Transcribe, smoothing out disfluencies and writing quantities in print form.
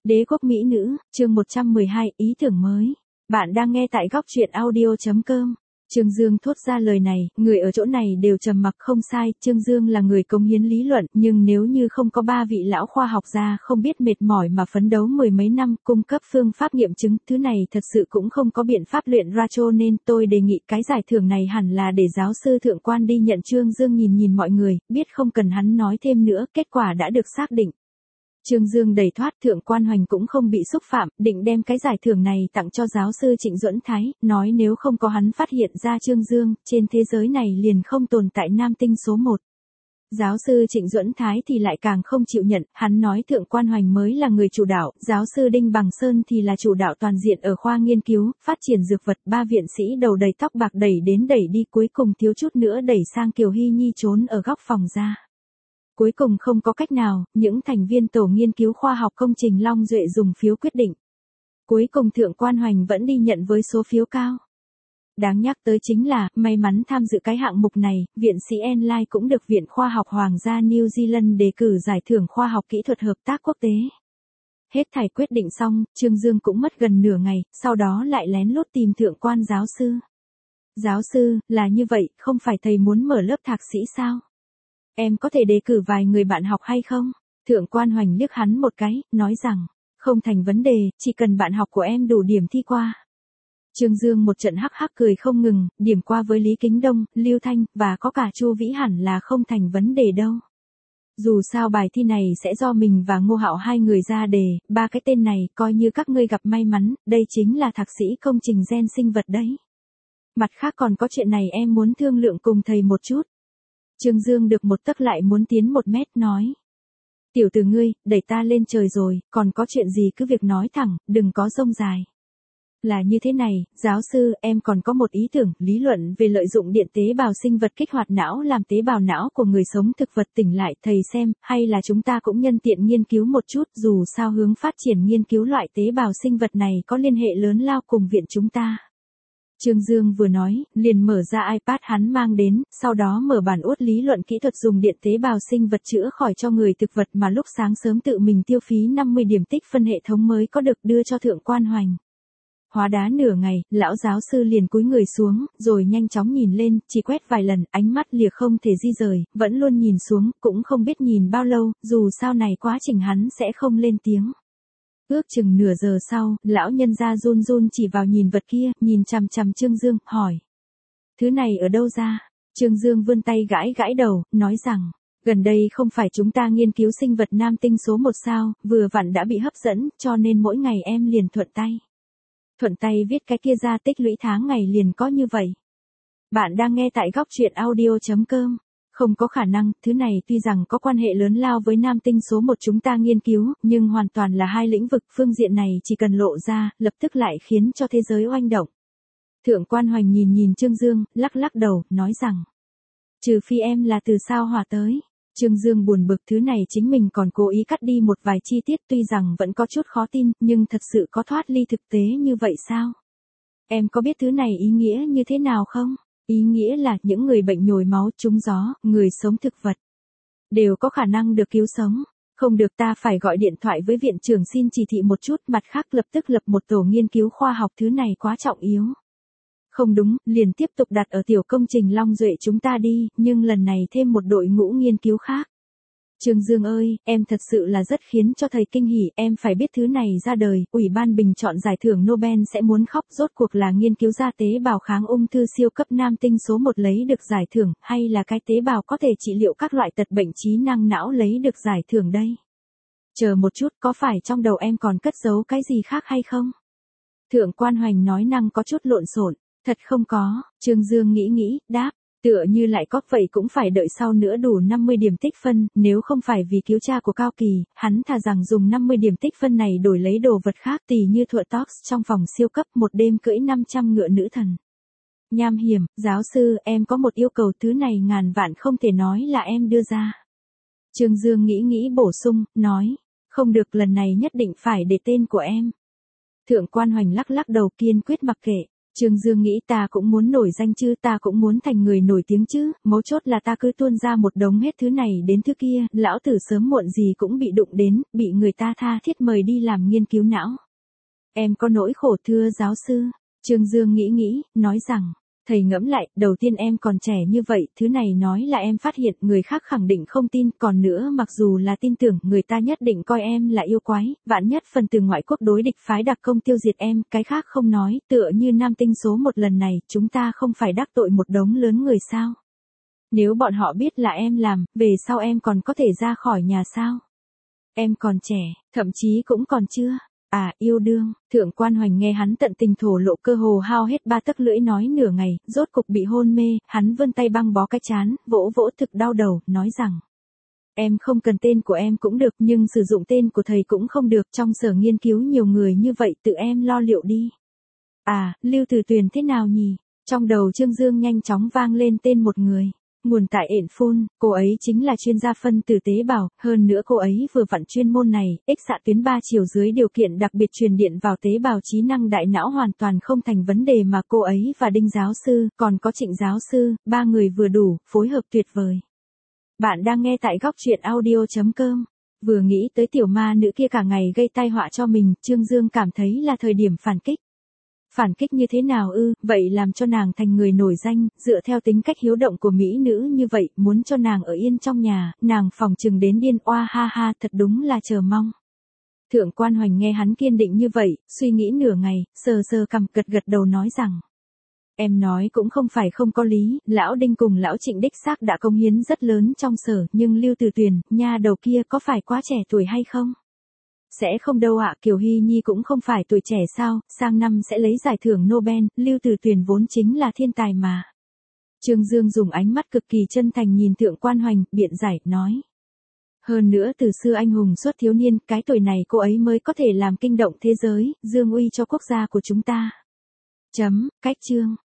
Đế quốc mỹ nữ, chương 112, ý tưởng mới. Bạn đang nghe tại góc truyện audio.com. Trương Dương thốt ra lời này, người ở chỗ này đều trầm mặc không sai, Trương Dương là người cống hiến lý luận, nhưng nếu như không có ba vị lão khoa học gia không biết mệt mỏi mà phấn đấu mười mấy năm cung cấp phương pháp nghiệm chứng, thứ này thật sự cũng không có biện pháp luyện ra, cho nên tôi đề nghị cái giải thưởng này hẳn là để giáo sư thượng quan đi nhận. Trương Dương nhìn mọi người, biết không cần hắn nói thêm nữa, kết quả đã được xác định. Trương Dương đẩy thoát, thượng quan Hoành cũng không bị xúc phạm, định đem cái giải thưởng này tặng cho giáo sư Trịnh Duẫn Thái, nói nếu không có hắn phát hiện ra Trương Dương, trên thế giới này liền không tồn tại nam tinh số 1. Giáo sư Trịnh Duẫn Thái thì lại càng không chịu nhận, hắn nói thượng quan Hoành mới là người chủ đạo, giáo sư Đinh Bằng Sơn thì là chủ đạo toàn diện ở khoa nghiên cứu, phát triển dược vật, ba viện sĩ đầu đầy tóc bạc đẩy đến đẩy đi, cuối cùng thiếu chút nữa đẩy sang Kiều Hy Nhi trốn ở góc phòng ra. Cuối cùng không có cách nào, những thành viên tổ nghiên cứu khoa học công trình Long Duệ dùng phiếu quyết định. Cuối cùng thượng quan Hoành vẫn đi nhận với số phiếu cao. Đáng nhắc tới chính là, may mắn tham dự cái hạng mục này, viện sĩ Enlai cũng được Viện Khoa học Hoàng gia New Zealand đề cử giải thưởng khoa học kỹ thuật hợp tác quốc tế. Hết thảy quyết định xong, Trương Dương cũng mất gần nửa ngày, sau đó lại lén lút tìm thượng quan giáo sư. Giáo sư, là như vậy, không phải thầy muốn mở lớp thạc sĩ sao? Em có thể đề cử vài người bạn học hay không? Thượng quan Hoành liếc hắn một cái, nói rằng, không thành vấn đề, chỉ cần bạn học của em đủ điểm thi qua. Trương Dương một trận hắc hắc cười không ngừng, điểm qua với Lý Kính Đông, Lưu Thanh, và có cả Chu Vĩ hẳn là không thành vấn đề đâu. Dù sao bài thi này sẽ do mình và Ngô Hạo hai người ra đề, ba cái tên này coi như các ngươi gặp may mắn, đây chính là thạc sĩ công trình gen sinh vật đấy. Mặt khác còn có chuyện này em muốn thương lượng cùng thầy một chút. Trương Dương được một tấc lại muốn tiến 1 mét, nói. Tiểu tử ngươi, đẩy ta lên trời rồi, còn có chuyện gì cứ việc nói thẳng, đừng có rông dài. Là như thế này, giáo sư, em còn có một ý tưởng, lý luận về lợi dụng điện tế bào sinh vật kích hoạt não làm tế bào não của người sống thực vật tỉnh lại, thầy xem, hay là chúng ta cũng nhân tiện nghiên cứu một chút, dù sao hướng phát triển nghiên cứu loại tế bào sinh vật này có liên hệ lớn lao cùng viện chúng ta. Trương Dương vừa nói, liền mở ra iPad hắn mang đến, sau đó mở bản uất lý luận kỹ thuật dùng điện tế bào sinh vật chữa khỏi cho người thực vật mà lúc sáng sớm tự mình tiêu phí 50 điểm tích phân hệ thống mới có được đưa cho thượng quan Hoành. Hóa đá nửa ngày, lão giáo sư liền cúi người xuống, rồi nhanh chóng nhìn lên, chỉ quét vài lần, ánh mắt lìa không thể di rời, vẫn luôn nhìn xuống, cũng không biết nhìn bao lâu, dù sao này quá trình hắn sẽ không lên tiếng. Ước chừng nửa giờ sau, lão nhân gia run run chỉ vào nhìn vật kia, nhìn chằm chằm Trương Dương, hỏi. Thứ này ở đâu ra? Trương Dương vươn tay gãi đầu, nói rằng, gần đây không phải chúng ta nghiên cứu sinh vật nam tinh số 1 sao, vừa vặn đã bị hấp dẫn, cho nên mỗi ngày em liền thuận tay viết cái kia ra, tích lũy tháng ngày liền có như vậy. Bạn đang nghe tại góc truyện audio.com. Không có khả năng, thứ này tuy rằng có quan hệ lớn lao với nam tinh số 1 chúng ta nghiên cứu, nhưng hoàn toàn là hai lĩnh vực, phương diện này chỉ cần lộ ra, lập tức lại khiến cho thế giới oanh động. Thượng quan Hoành nhìn Trương Dương, lắc đầu, nói rằng, trừ phi em là từ sao hỏa tới. Trương Dương buồn bực, thứ này chính mình còn cố ý cắt đi một vài chi tiết, tuy rằng vẫn có chút khó tin, nhưng thật sự có thoát ly thực tế như vậy sao? Em có biết thứ này ý nghĩa như thế nào không? Ý nghĩa là những người bệnh nhồi máu, trúng gió, người sống thực vật đều có khả năng được cứu sống. Không được, ta phải gọi điện thoại với viện trưởng xin chỉ thị một chút, mặt khác lập tức lập một tổ nghiên cứu khoa học, thứ này quá trọng yếu. Không đúng, liền tiếp tục đặt ở tiểu công trình Long Duệ chúng ta đi, nhưng lần này thêm một đội ngũ nghiên cứu khác. Trương Dương ơi, em thật sự là rất khiến cho thầy kinh hỉ, em phải biết thứ này ra đời, Ủy ban bình chọn giải thưởng Nobel sẽ muốn khóc, rốt cuộc là nghiên cứu ra tế bào kháng ung thư siêu cấp nam tinh số 1 lấy được giải thưởng, hay là cái tế bào có thể trị liệu các loại tật bệnh trí năng não lấy được giải thưởng đây. Chờ một chút, có phải trong đầu em còn cất giấu cái gì khác hay không? Thượng quan Hoành nói năng có chút lộn xộn. Thật không có, Trương Dương nghĩ, đáp, tựa như lại có, vậy cũng phải đợi sau nữa đủ 50 điểm tích phân, nếu không phải vì cứu cha của Cao Kỳ, hắn thà rằng dùng 50 điểm tích phân này đổi lấy đồ vật khác, tỉ như thợ tox trong phòng siêu cấp, một đêm cưỡi 500 ngựa nữ thần. Nham hiểm, giáo sư, em có một yêu cầu, thứ này ngàn vạn không thể nói là em đưa ra. Trương Dương nghĩ bổ sung, nói, không được, lần này nhất định phải để tên của em. Thượng quan Hoành lắc đầu, kiên quyết mặc kệ. Trương Dương nghĩ ta cũng muốn nổi danh chứ, ta cũng muốn thành người nổi tiếng chứ, mấu chốt là ta cứ tuôn ra một đống hết thứ này đến thứ kia, lão tử sớm muộn gì cũng bị đụng đến, bị người ta tha thiết mời đi làm nghiên cứu não. Em có nỗi khổ thưa giáo sư. Trương Dương nghĩ, nói rằng, thầy ngẫm lại, đầu tiên em còn trẻ như vậy, thứ này nói là em phát hiện, người khác khẳng định không tin, còn nữa mặc dù là tin tưởng, người ta nhất định coi em là yêu quái, vạn nhất phần từ ngoại quốc đối địch phái đặc công tiêu diệt em, cái khác không nói, tựa như Nam Tinh số một lần này, chúng ta không phải đắc tội một đống lớn người sao? Nếu bọn họ biết là em làm, về sau em còn có thể ra khỏi nhà sao? Em còn trẻ, thậm chí cũng còn chưa. À, yêu đương. Thượng quan Hoành nghe hắn tận tình thổ lộ, cơ hồ hao hết ba tấc lưỡi nói nửa ngày, rốt cục bị hôn mê, hắn vươn tay băng bó cái trán, vỗ vỗ thực đau đầu, nói rằng: Em không cần tên của em cũng được, nhưng sử dụng tên của thầy cũng không được, trong sở nghiên cứu nhiều người như vậy, tự em lo liệu đi. À, Lưu Tử Tuyền thế nào nhỉ? Trong đầu Trương Dương nhanh chóng vang lên tên một người. Nguồn tại ện phun, cô ấy chính là chuyên gia phân tử tế bào, hơn nữa cô ấy vừa vặn chuyên môn này, ích xạ tuyến 3 chiều dưới điều kiện đặc biệt truyền điện vào tế bào trí năng đại não hoàn toàn không thành vấn đề mà cô ấy và Đinh giáo sư, còn có Trịnh giáo sư, ba người vừa đủ, phối hợp tuyệt vời. Bạn đang nghe tại góc truyện audio.com. Vừa nghĩ tới tiểu ma nữ kia cả ngày gây tai họa cho mình, Trương Dương cảm thấy là thời điểm phản kích. Phản kích như thế nào ư, vậy làm cho nàng thành người nổi danh, dựa theo tính cách hiếu động của mỹ nữ như vậy, muốn cho nàng ở yên trong nhà, nàng phòng chừng đến điên, oa ha ha, thật đúng là chờ mong. Thượng quan Hoành nghe hắn kiên định như vậy, suy nghĩ nửa ngày, sờ sờ cằm, gật đầu nói rằng: Em nói cũng không phải không có lý, lão Đinh cùng lão Trịnh đích xác đã công hiến rất lớn trong sở, nhưng Lưu Tử Tuyền, nha đầu kia có phải quá trẻ tuổi hay không? Sẽ không đâu ạ, Kiều Hy Nhi cũng không phải tuổi trẻ sao, sang năm sẽ lấy giải thưởng Nobel, Lưu Tử Tuyền vốn chính là thiên tài mà. Trương Dương dùng ánh mắt cực kỳ chân thành nhìn Thượng quan Hoành, biện giải, nói. Hơn nữa từ xưa anh hùng xuất thiếu niên, cái tuổi này cô ấy mới có thể làm kinh động thế giới, dương uy cho quốc gia của chúng ta. Cách chương.